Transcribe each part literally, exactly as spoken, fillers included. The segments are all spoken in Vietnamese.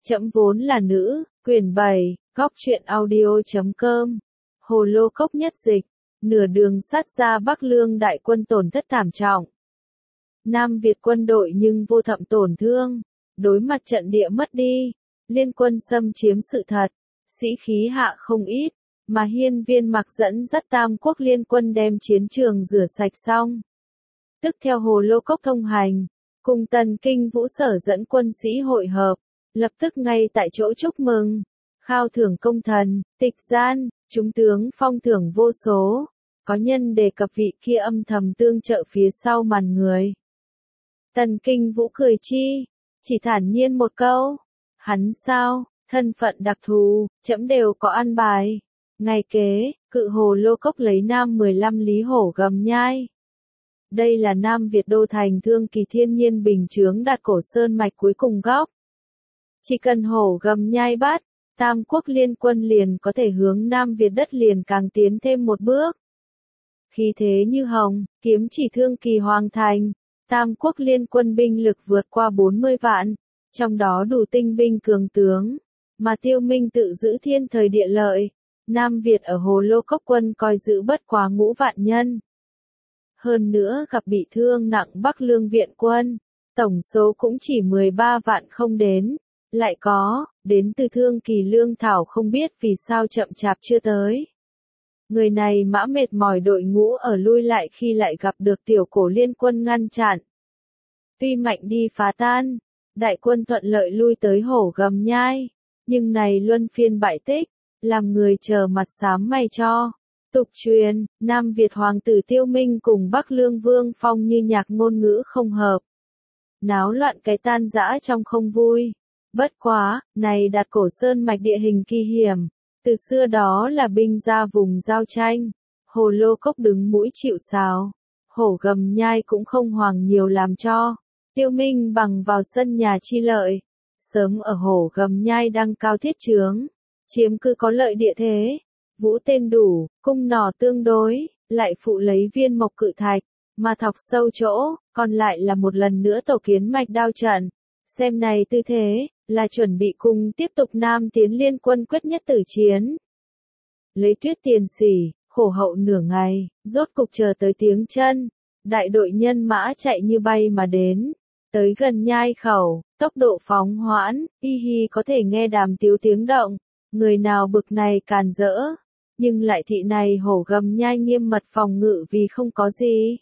Trẫm vốn là nữ, quyển bảy, góc truyện audio chấm com. Hồ Lô Cốc nhất dịch, nửa đường sát ra Bắc Lương đại quân tổn thất thảm trọng. Nam Việt quân đội nhưng vô thậm tổn thương, đối mặt trận địa mất đi, liên quân xâm chiếm sự thật, sĩ khí hạ không ít, mà Hiên Viên Mặc dẫn dắt Tam Quốc liên quân đem chiến trường rửa sạch xong. Tức theo Hồ Lô Cốc thông hành, cùng Tần Kinh Vũ Sở dẫn quân sĩ hội hợp, lập tức ngay tại chỗ chúc mừng, khao thưởng công thần, tịch gian, chúng tướng phong thưởng vô số, có nhân đề cập vị kia âm thầm tương trợ phía sau màn người. Tần Kinh Vũ cười chi, chỉ thản nhiên một câu, hắn sao, thân phận đặc thù, trẫm đều có ăn bài. Ngày kế, cự Hồ Lô Cốc lấy Nam mười lăm lý hổ gầm nhai. Đây là Nam Việt đô thành thương kỳ thiên nhiên bình chướng đạt cổ sơn mạch cuối cùng góc. Chỉ cần hổ gầm nhai bắt, Tam Quốc liên quân liền có thể hướng Nam Việt đất liền càng tiến thêm một bước. Khí thế như hồng, kiếm chỉ thương kỳ hoàng thành, Tam Quốc liên quân binh lực vượt qua bốn mươi vạn, trong đó đủ tinh binh cường tướng, mà Tiêu Minh tự giữ thiên thời địa lợi, Nam Việt ở Hồ Lô Cốc quân coi giữ bất quá ngũ vạn nhân. Hơn nữa gặp bị thương nặng Bắc Lương viện quân, tổng số cũng chỉ mười ba vạn không đến, lại có, đến từ thương kỳ lương thảo không biết vì sao chậm chạp chưa tới. Người này mã mệt mỏi đội ngũ ở lui lại khi lại gặp được tiểu cổ liên quân ngăn chặn. Tuy mạnh đi phá tan, đại quân thuận lợi lui tới hổ gầm nhai, nhưng này luân phiên bại tích, làm người chờ mặt xám mày cho. Tục truyền, Nam Việt hoàng tử Tiêu Minh cùng Bắc Lương Vương Phong như nhạc ngôn ngữ không hợp. Náo loạn cái tan rã trong không vui. Bất quá, này đạt cổ sơn mạch địa hình kỳ hiểm, từ xưa đó là binh ra vùng giao tranh, Hồ Lô Cốc đứng mũi chịu sào, hổ gầm nhai cũng không hoàng nhiều làm cho, Tiêu Minh bằng vào sân nhà chi lợi, sớm ở hổ gầm nhai đăng cao thiết trướng, chiếm cư có lợi địa thế, vũ tên đủ, cung nỏ tương đối, lại phụ lấy viên mộc cự thạch, mà thọc sâu chỗ, còn lại là một lần nữa tổ kiến mạch đao trận, xem này tư thế, là chuẩn bị cùng tiếp tục Nam tiến liên quân quyết nhất tử chiến. Lấy tuyết tiền xỉ, khổ hậu nửa ngày, rốt cục chờ tới tiếng chân, đại đội nhân mã chạy như bay mà đến, tới gần nhai khẩu, tốc độ phóng hoãn, hi hi có thể nghe đàm tiếu tiếng động, người nào bực này càn rỡ, nhưng lại thị này hổ gầm nhai nghiêm mật phòng ngự vì không có gì.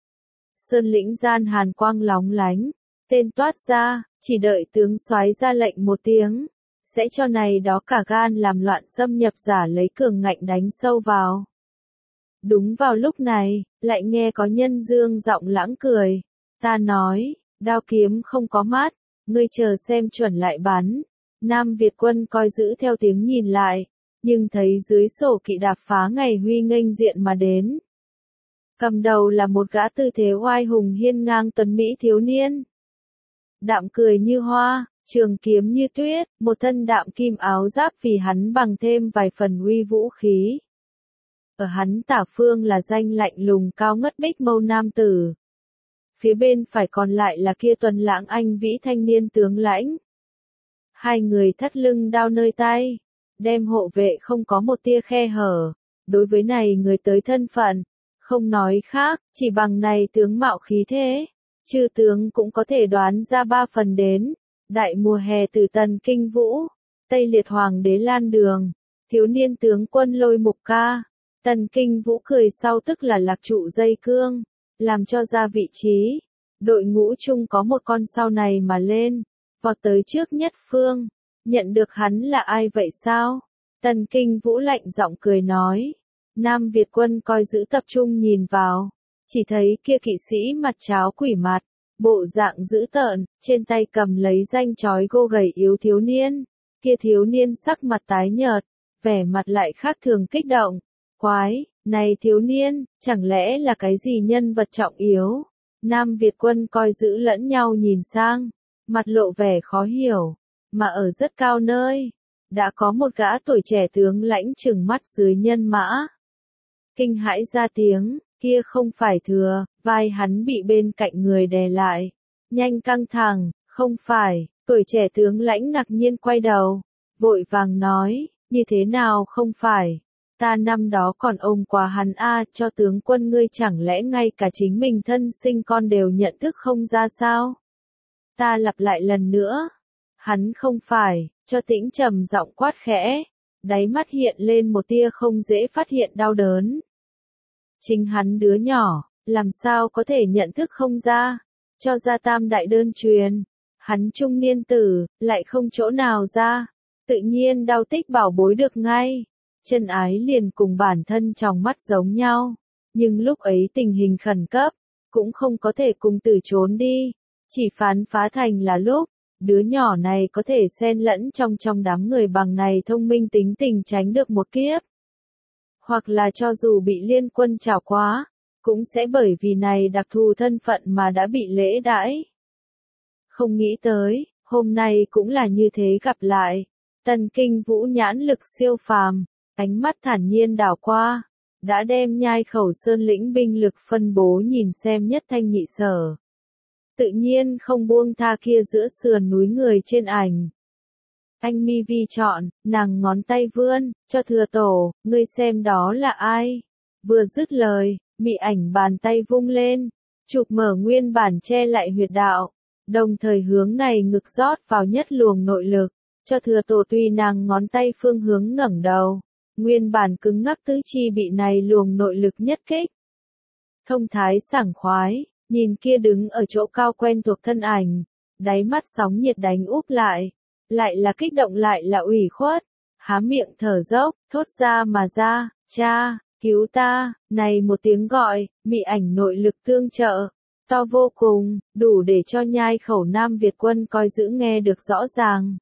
Sơn lĩnh gian hàn quang lóng lánh, tên toát ra, chỉ đợi tướng soái ra lệnh một tiếng, sẽ cho này đó cả gan làm loạn xâm nhập giả lấy cường ngạnh đánh sâu vào. Đúng vào lúc này, lại nghe có nhân dương giọng lãng cười, ta nói, đao kiếm không có mát, ngươi chờ xem chuẩn lại bắn. Nam Việt quân coi giữ theo tiếng nhìn lại, nhưng thấy dưới sổ kỵ đạp phá ngày huy nghênh diện mà đến. Cầm đầu là một gã tư thế oai hùng hiên ngang tuấn mỹ thiếu niên. Đạm cười như hoa, trường kiếm như tuyết, một thân đạm kim áo giáp vì hắn bằng thêm vài phần uy vũ khí. Ở hắn tả phương là danh lạnh lùng cao ngất bích mâu nam tử. Phía bên phải còn lại là kia tuần lãng anh vĩ thanh niên tướng lãnh. Hai người thắt lưng đao nơi tay, đem hộ vệ không có một tia khe hở. Đối với này người tới thân phận, không nói khác, chỉ bằng này tướng mạo khí thế. Chư tướng cũng có thể đoán ra ba phần đến, đại mùa hè từ Tần Kinh Vũ, Tây Liệt Hoàng đế Lan Đường, thiếu niên tướng quân Lôi Mục Ca, Tần Kinh Vũ cười sau tức là lạc trụ dây cương, làm cho ra vị trí, đội ngũ chung có một con sau này mà lên, vọt tới trước nhất phương, nhận được hắn là ai vậy sao? Tần Kinh Vũ lạnh giọng cười nói, Nam Việt quân coi giữ tập trung nhìn vào. Chỉ thấy kia kỵ sĩ mặt cháo quỷ mặt, bộ dạng dữ tợn, trên tay cầm lấy danh chói gô gầy yếu thiếu niên, kia thiếu niên sắc mặt tái nhợt, vẻ mặt lại khác thường kích động, quái, này thiếu niên, chẳng lẽ là cái gì nhân vật trọng yếu? Nam Việt quân coi giữ lẫn nhau nhìn sang, mặt lộ vẻ khó hiểu, mà ở rất cao nơi, đã có một gã tuổi trẻ tướng lãnh trừng mắt dưới nhân mã. Kinh hãi ra tiếng. Kia không phải thừa, vai hắn bị bên cạnh người đè lại. Nhanh căng thẳng, không phải, Tuổi trẻ tướng lãnh ngạc nhiên quay đầu, vội vàng nói, như thế nào không phải, ta năm đó còn ôm quá hắn a, cho tướng quân ngươi chẳng lẽ ngay cả chính mình thân sinh con đều nhận thức không ra sao? Ta lặp lại lần nữa, hắn không phải, cho Tĩnh trầm giọng quát khẽ, đáy mắt hiện lên một tia không dễ phát hiện đau đớn. Chính hắn đứa nhỏ, làm sao có thể nhận thức không ra, cho ra tam đại đơn truyền, hắn trung niên tử, lại không chỗ nào ra, tự nhiên đau tích bảo bối được ngay. Chân ái liền cùng bản thân trong mắt giống nhau, nhưng lúc ấy tình hình khẩn cấp, cũng không có thể cùng từ trốn đi, chỉ phán phá thành là lúc, đứa nhỏ này có thể xen lẫn trong trong đám người bằng này thông minh tính tình tránh được một kiếp. Hoặc là cho dù bị liên quân trảo quá, cũng sẽ bởi vì này đặc thù thân phận mà đã bị lễ đãi. Không nghĩ tới, hôm nay cũng là như thế gặp lại, Tần Kinh Vũ nhãn lực siêu phàm. Ánh mắt thản nhiên đảo qua, đã đem Nhai Khẩu Sơn lĩnh binh lực phân bố nhìn xem nhất thanh nhị sở. Tự nhiên không buông tha kia giữa sườn núi người trên ảnh. Anh mi vi chọn, nàng ngón tay vươn, cho thừa tổ, ngươi xem đó là ai. Vừa dứt lời, mị ảnh bàn tay vung lên, chụp mở nguyên bản che lại huyệt đạo, đồng thời hướng này ngực rót vào nhất luồng nội lực, cho thừa tổ tùy nàng ngón tay phương hướng ngẩng đầu. Nguyên bản cứng ngắc tứ chi bị này luồng nội lực nhất kích. Thông thái sảng khoái, nhìn kia đứng ở chỗ cao quen thuộc thân ảnh, đáy mắt sóng nhiệt đánh úp lại, lại là kích động lại là ủy khuất, há miệng thở dốc, thốt ra mà ra, cha, cứu ta, này một tiếng gọi, mị ảnh nội lực tương trợ, to vô cùng, đủ để cho Nhai Khẩu Nam Việt quân coi giữ nghe được rõ ràng.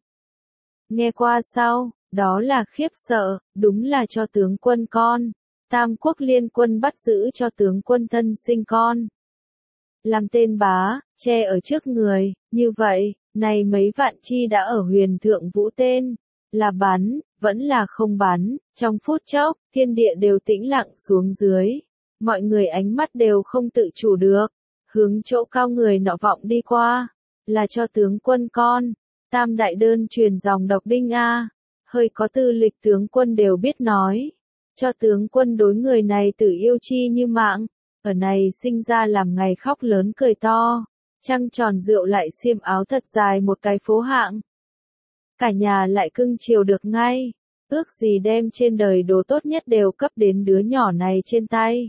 Nghe qua sau, đó là khiếp sợ, đúng là cho tướng quân con. Tam quốc liên quân bắt giữ cho tướng quân thân sinh con. Làm tên bá, che ở trước người, như vậy, này mấy vạn chi đã ở huyền thượng vũ tên. Là bắn, vẫn là không bắn, trong phút chốc, thiên địa đều tĩnh lặng xuống dưới. Mọi người ánh mắt đều không tự chủ được, hướng chỗ cao người nọ vọng đi qua. Là cho tướng quân con, tam đại đơn truyền dòng độc đinh A. Hơi có tư lịch tướng quân đều biết nói, cho tướng quân đối người này tử yêu chi như mạng, ở này sinh ra làm ngày khóc lớn cười to, trăng tròn rượu lại xiêm áo thật dài một cái phố hạng. Cả nhà lại cưng chiều được ngay, ước gì đem trên đời đồ tốt nhất đều cấp đến đứa nhỏ này trên tay.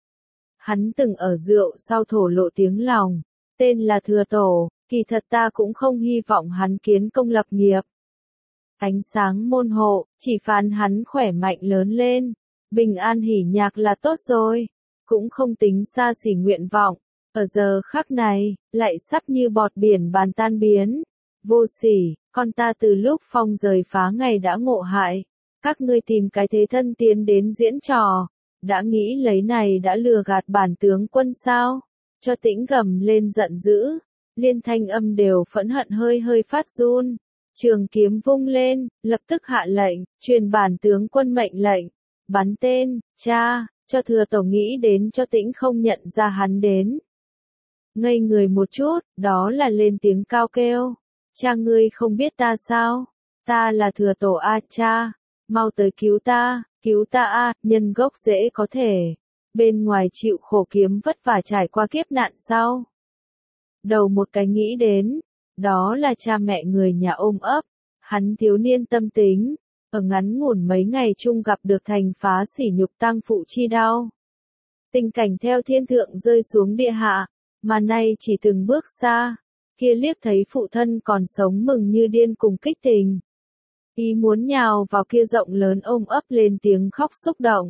Hắn từng ở rượu sau thổ lộ tiếng lòng, tên là Thừa Tổ, kỳ thật ta cũng không hy vọng hắn kiến công lập nghiệp. Ánh sáng môn hộ, chỉ phán hắn khỏe mạnh lớn lên, bình an hỉ nhạc là tốt rồi, cũng không tính xa xỉ nguyện vọng, ở giờ khắc này, lại sắp như bọt biển bàn tan biến. Vô sỉ, con ta từ lúc phong rời phá ngày đã ngộ hại, các ngươi tìm cái thế thân tiến đến diễn trò, đã nghĩ lấy này đã lừa gạt bản tướng quân sao, cho Tĩnh gầm lên giận dữ, liên thanh âm đều phẫn hận hơi hơi phát run. Trường kiếm vung lên, lập tức hạ lệnh, truyền bản tướng quân mệnh lệnh, bắn tên, cha, cho Thừa Tổ nghĩ đến cho Tĩnh không nhận ra hắn đến. Ngây người một chút, đó là lên tiếng cao kêu, cha ngươi không biết ta sao, ta là Thừa Tổ a cha, mau tới cứu ta, cứu ta a, nhân gốc dễ có thể, bên ngoài chịu khổ kiếm vất vả trải qua kiếp nạn sau. Đầu một cái nghĩ đến, đó là cha mẹ người nhà ôm ấp, hắn thiếu niên tâm tính, ở ngắn ngủn mấy ngày chung gặp được thành phá sỉ nhục tăng phụ chi đau. Tình cảnh theo thiên thượng rơi xuống địa hạ, mà nay chỉ từng bước xa, kia liếc thấy phụ thân còn sống mừng như điên cùng kích tình. Ý muốn nhào vào kia rộng lớn ôm ấp lên tiếng khóc xúc động.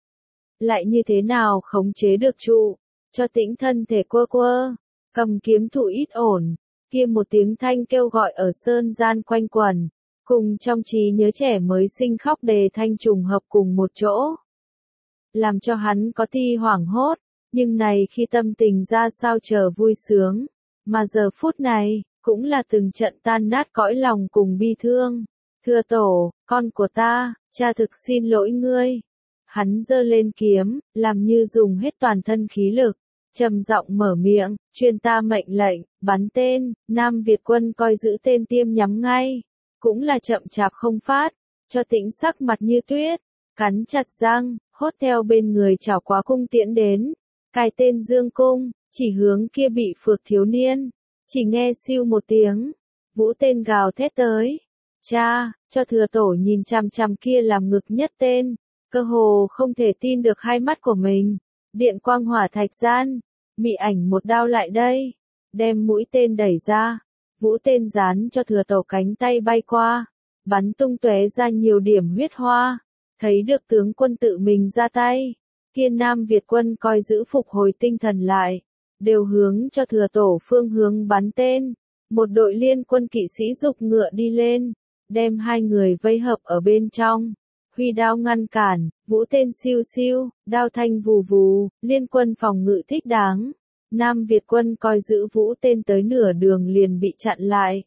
Lại như thế nào khống chế được trụ, cho Tĩnh thân thể quơ quơ, cầm kiếm thủ ít ổn. Kia một tiếng thanh kêu gọi ở sơn gian quanh quẩn, cùng trong trí nhớ trẻ mới sinh khóc đề thanh trùng hợp cùng một chỗ. Làm cho hắn có ti hoảng hốt, nhưng này khi tâm tình ra sao chờ vui sướng, mà giờ phút này, cũng là từng trận tan nát cõi lòng cùng bi thương. Thừa Tổ, con của ta, cha thực xin lỗi ngươi. Hắn giơ lên kiếm, làm như dùng hết toàn thân khí lực, trầm giọng mở miệng, truyền ta mệnh lệnh, bắn tên. Nam Việt quân coi giữ tên tiêm nhắm ngay, cũng là chậm chạp không phát, cho Tĩnh sắc mặt như tuyết, cắn chặt răng, hốt theo bên người chảo quá cung tiễn đến, cài tên dương cung, chỉ hướng kia bị phược thiếu niên, chỉ nghe siêu một tiếng, vũ tên gào thét tới. Cha, cho Thừa Tổ nhìn chằm chằm kia làm ngực nhất tên, cơ hồ không thể tin được hai mắt của mình. Điện quang hỏa thạch gian, mị ảnh một đao lại đây, đem mũi tên đẩy ra, vũ tên dán cho Thừa Tổ cánh tay bay qua, bắn tung tóe ra nhiều điểm huyết hoa, thấy được tướng quân tự mình ra tay, kia Nam Việt quân coi giữ phục hồi tinh thần lại, đều hướng cho Thừa Tổ phương hướng bắn tên, một đội liên quân kỵ sĩ dục ngựa đi lên, đem hai người vây hợp ở bên trong. Huy đao ngăn cản, vũ tên siêu siêu, đao thanh vù vù, liên quân phòng ngự thích đáng. Nam Việt quân coi giữ vũ tên tới nửa đường liền bị chặn lại.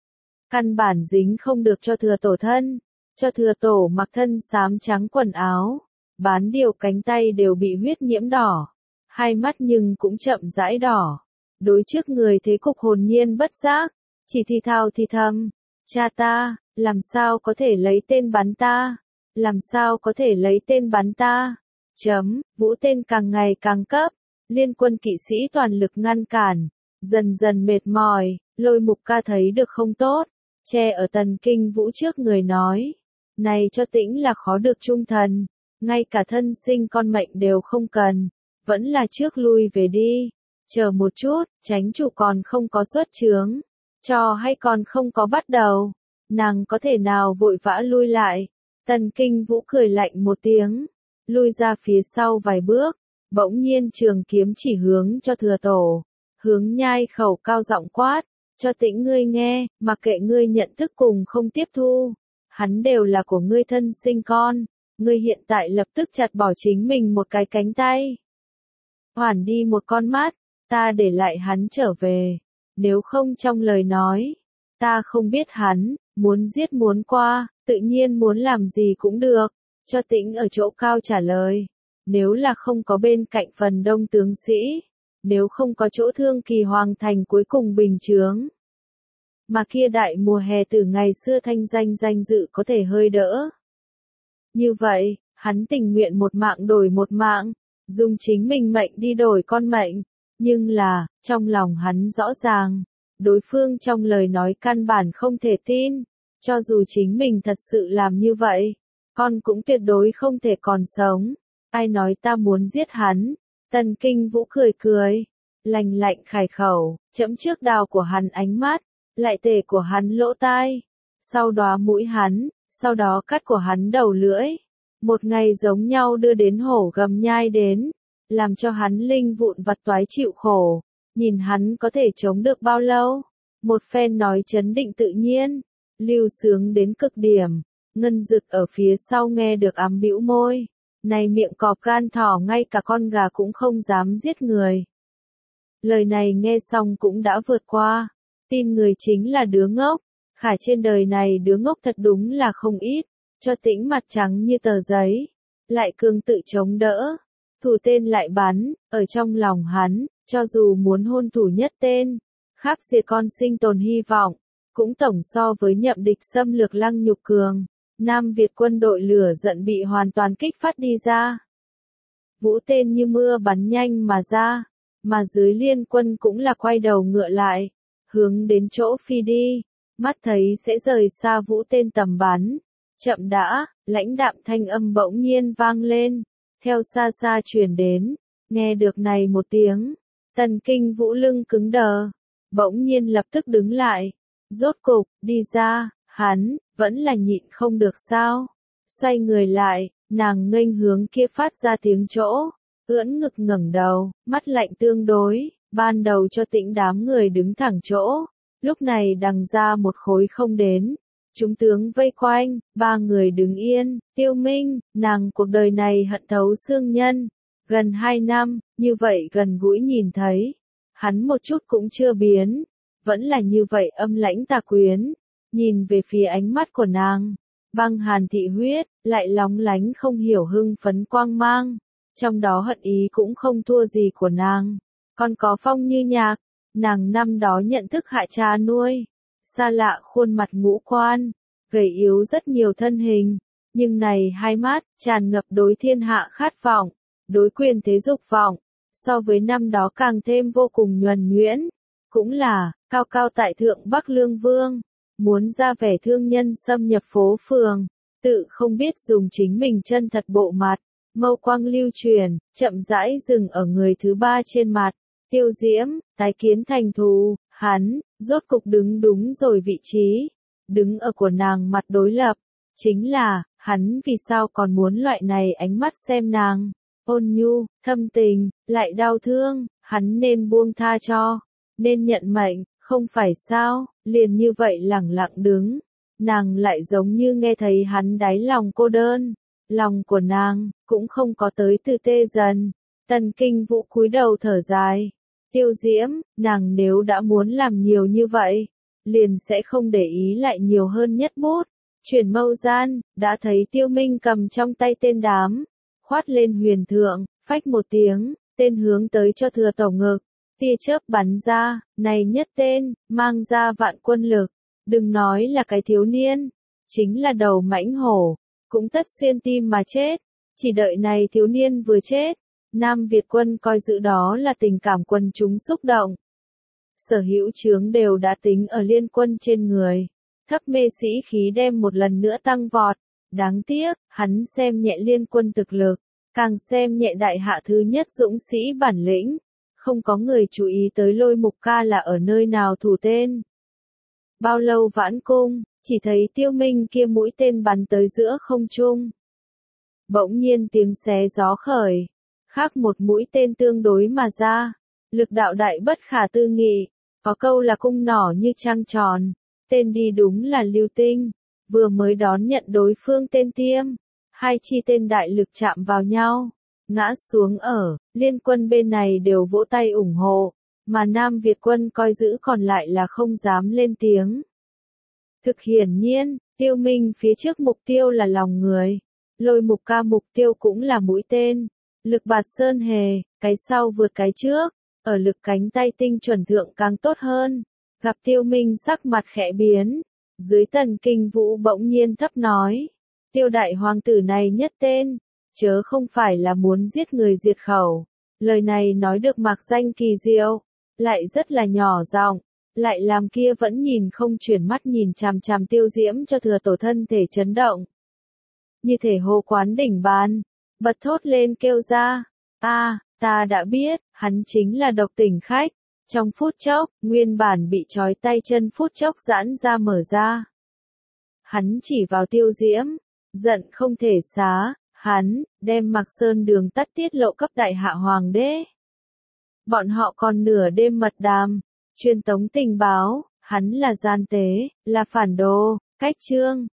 Căn bản dính không được cho Thừa Tổ thân, cho Thừa Tổ mặc thân xám trắng quần áo, bán điều cánh tay đều bị huyết nhiễm đỏ, hai mắt nhưng cũng chậm rãi đỏ. Đối trước người thế cục hồn nhiên bất giác, chỉ thì thào thì thầm, cha ta, làm sao có thể lấy tên bắn ta? Làm sao có thể lấy tên bắn ta? Chấm, vũ tên càng ngày càng cấp, liên quân kỵ sĩ toàn lực ngăn cản, dần dần mệt mỏi, Lôi Mục Ca thấy được không tốt, che ở Tần Kinh Vũ trước người nói, này cho Tĩnh là khó được trung thần, ngay cả thân sinh con mệnh đều không cần, vẫn là trước lui về đi, chờ một chút, chánh chủ còn không có xuất chướng, trò hay còn không có bắt đầu, nàng có thể nào vội vã lui lại. Tần Kinh Vũ cười lạnh một tiếng, lui ra phía sau vài bước, bỗng nhiên trường kiếm chỉ hướng cho Thừa Tổ, hướng nhai khẩu cao giọng quát, cho Tĩnh ngươi nghe, mặc kệ ngươi nhận thức cùng không tiếp thu, hắn đều là của ngươi thân sinh con, ngươi hiện tại lập tức chặt bỏ chính mình một cái cánh tay, hoàn đi một con mắt, ta để lại hắn trở về, nếu không trong lời nói, ta không biết hắn, muốn giết muốn qua, tự nhiên muốn làm gì cũng được, cho Tĩnh ở chỗ cao trả lời, nếu là không có bên cạnh phần đông tướng sĩ, nếu không có chỗ Thương Kỳ Hoàng thành cuối cùng bình chướng, mà kia đại mùa hè từ ngày xưa thanh danh danh dự có thể hơi đỡ. Như vậy, hắn tình nguyện một mạng đổi một mạng, dùng chính mình mệnh đi đổi con mệnh, nhưng là, trong lòng hắn rõ ràng, đối phương trong lời nói căn bản không thể tin. Cho dù chính mình thật sự làm như vậy, con cũng tuyệt đối không thể còn sống. Ai nói ta muốn giết hắn? Tần Kinh Vũ cười cười, lành lạnh khải khẩu, chẫm trước đào của hắn ánh mắt, lại tề của hắn lỗ tai, sau đó mũi hắn, sau đó cắt của hắn đầu lưỡi. Một ngày giống nhau đưa đến hổ gầm nhai đến, làm cho hắn linh vụn vặt toái chịu khổ, nhìn hắn có thể chống được bao lâu. Một phen nói chấn định tự nhiên. Lưu sướng đến cực điểm, Ngân Dực ở phía sau nghe được ám bĩu môi, này miệng cọp gan thỏ ngay cả con gà cũng không dám giết người. Lời này nghe xong cũng đã vượt qua, tin người chính là đứa ngốc, khả trên đời này đứa ngốc thật đúng là không ít, cho Tĩnh mặt trắng như tờ giấy, lại cương tự chống đỡ, thủ tên lại bắn, ở trong lòng hắn, cho dù muốn hôn thủ nhất tên, khắp diệt con sinh tồn hy vọng. Cũng tổng so với nhậm địch xâm lược Lăng Nhục cường, Nam Việt quân đội lửa giận bị hoàn toàn kích phát đi ra. Vũ tên như mưa bắn nhanh mà ra, mà dưới liên quân cũng là quay đầu ngựa lại, hướng đến chỗ phi đi, mắt thấy sẽ rời xa vũ tên tầm bắn. Chậm đã, lãnh đạm thanh âm bỗng nhiên vang lên, theo xa xa truyền đến, nghe được này một tiếng, Tần Kinh Vũ lưng cứng đờ, bỗng nhiên lập tức đứng lại. Rốt cục, đi ra, hắn, vẫn là nhịn không được sao. Xoay người lại, nàng nghênh hướng kia phát ra tiếng chỗ, ưỡn ngực ngẩng đầu, mắt lạnh tương đối, ban đầu cho Tĩnh đám người đứng thẳng chỗ, lúc này đằng ra một khối không đến. Chúng tướng vây quanh, ba người đứng yên, Tiêu Minh, nàng cuộc đời này hận thấu xương nhân, gần hai năm, như vậy gần gũi nhìn thấy, hắn một chút cũng chưa biến. Vẫn là như vậy âm lãnh tà quyến, nhìn về phía ánh mắt của nàng, băng hàn thị huyết, lại lóng lánh không hiểu hưng phấn quang mang, trong đó hận ý cũng không thua gì của nàng. còn có Phong Như Nhạc, nàng năm đó nhận thức hạ cha nuôi, xa lạ khuôn mặt ngũ quan, gầy yếu rất nhiều thân hình, nhưng này hai mắt, tràn ngập đối thiên hạ khát vọng, đối quyền thế dục vọng, so với năm đó càng thêm vô cùng nhuần nhuyễn, cũng là, cao cao tại thượng Bắc Lương Vương, muốn ra vẻ thương nhân xâm nhập phố phường, tự không biết dùng chính mình chân thật bộ mặt, mâu quang lưu truyền, chậm rãi dừng ở người thứ ba trên mặt, Tiêu Diễm, tái kiến thành thù, hắn, rốt cục đứng đúng rồi vị trí, đứng ở của nàng mặt đối lập, chính là, hắn vì sao còn muốn loại này ánh mắt xem nàng, ôn nhu, thâm tình, lại đau thương, hắn nên buông tha cho, nên nhận mệnh, không phải sao, liền như vậy lẳng lặng đứng, nàng lại giống như nghe thấy hắn đáy lòng cô đơn, lòng của nàng, cũng không có tới từ tê dần, Tần Kinh Vũ cúi đầu thở dài, Tiêu Diễm, nàng nếu đã muốn làm nhiều như vậy, liền sẽ không để ý lại nhiều hơn nhất bút. Chuyển mâu gian, đã thấy Tiêu Minh cầm trong tay tên đám, khoát lên huyền thượng, phách một tiếng, tên hướng tới cho thừa tổng ngực, tia chớp bắn ra, này nhất tên, mang ra vạn quân lực, đừng nói là cái thiếu niên, chính là đầu mãnh hổ, cũng tất xuyên tim mà chết, chỉ đợi này thiếu niên vừa chết, Nam Việt quân coi giữ đó là tình cảm quân chúng xúc động. Sở hữu chướng đều đã tính ở liên quân trên người. Thấp mê sĩ khí đem một lần nữa tăng vọt. Đáng tiếc, hắn xem nhẹ liên quân thực lực, càng xem nhẹ đại hạ thứ nhất dũng sĩ bản lĩnh. Không có người chú ý tới Lôi Mục Ca là ở nơi nào thủ tên. Bao lâu vãn cung, chỉ thấy Tiêu Minh kia mũi tên bắn tới giữa không trung. Bỗng nhiên tiếng xé gió khởi, khác một mũi tên tương đối mà ra, lực đạo đại bất khả tư nghị, có câu là cung nỏ như trăng tròn, tên đi đúng là lưu tinh, vừa mới đón nhận đối phương tên tiêm, hai chi tên đại lực chạm vào nhau, ngã xuống ở, liên quân bên này đều vỗ tay ủng hộ, mà Nam Việt quân coi giữ còn lại là không dám lên tiếng. Thực hiển nhiên, Tiêu Minh phía trước mục tiêu là lòng người, Lôi Mục Ca mục tiêu cũng là mũi tên. Lực bạt sơn hề, cái sau vượt cái trước, ở lực cánh tay tinh chuẩn thượng càng tốt hơn. Gặp Tiêu Minh sắc mặt khẽ biến, dưới Tần Kinh Vũ bỗng nhiên thấp nói, Tiêu đại hoàng tử này nhất tên, chớ không phải là muốn giết người diệt khẩu. Lời này nói được mạc danh kỳ diệu, lại rất là nhỏ giọng, lại làm kia vẫn nhìn không chuyển mắt nhìn chằm chằm Tiêu Diễm cho thừa tổ thân thể chấn động. Như thể hô quán đỉnh ban. Bật thốt lên kêu ra, a, à, ta đã biết, hắn chính là Độc Tỉnh Khách. Trong phút chốc, nguyên bản bị trói tay chân phút chốc giãn ra mở ra. Hắn chỉ vào Tiêu Diễm, giận không thể xá, hắn, đem Mạc Sơn Đường tắt tiết lộ cấp đại hạ hoàng đế. Bọn họ còn nửa đêm mật đàm, truyền tống tình báo, hắn là gian tế, là phản đồ, cách trương,